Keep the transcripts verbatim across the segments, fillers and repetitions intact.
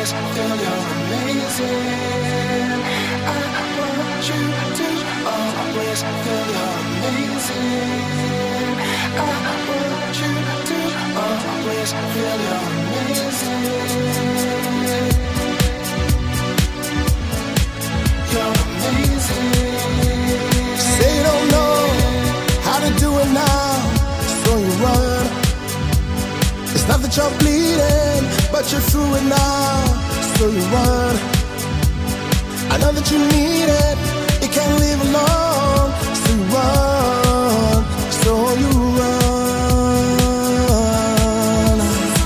always feel you're amazing. I want you to always feel you're amazing. I want you to always feel you're amazing. You're amazing. Say you don't know how to do it now, so you run. It's not that you're bleeding, but you're through it now, so you run. I know that you need it, you can't leave alone, so you run, so you run.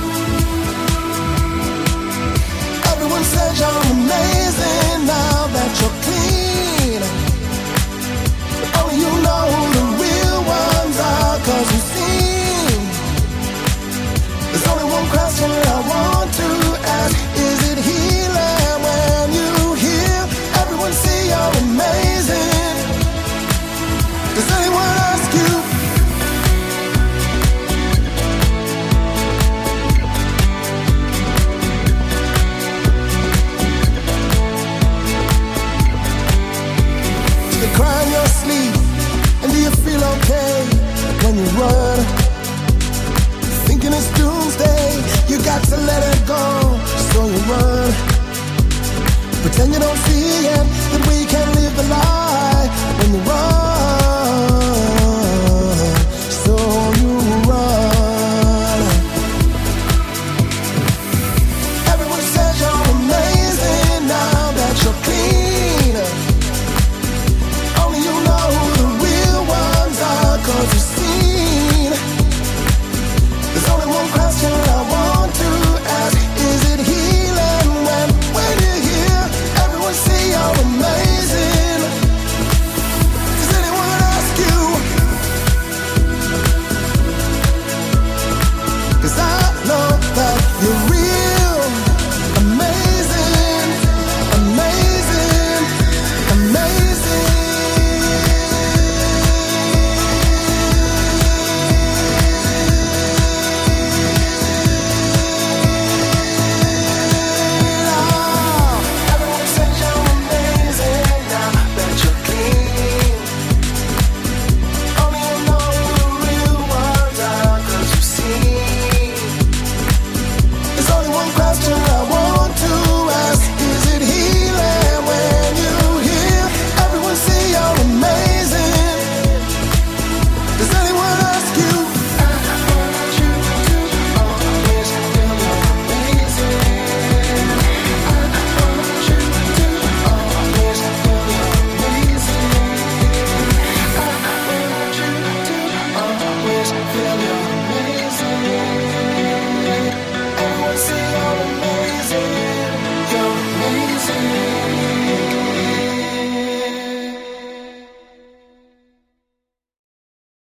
Everyone says you're amazing now that you're clean, but only you know who the real ones are, cause you see. There's only one question I want to ask. Is it healing when you heal? Everyone say you're amazing. Does anyone ask you? Do you cry in your sleep? And do you feel okay when you run? Thinking it's doomsday, you got to let it go, so you run. Pretend you don't see it,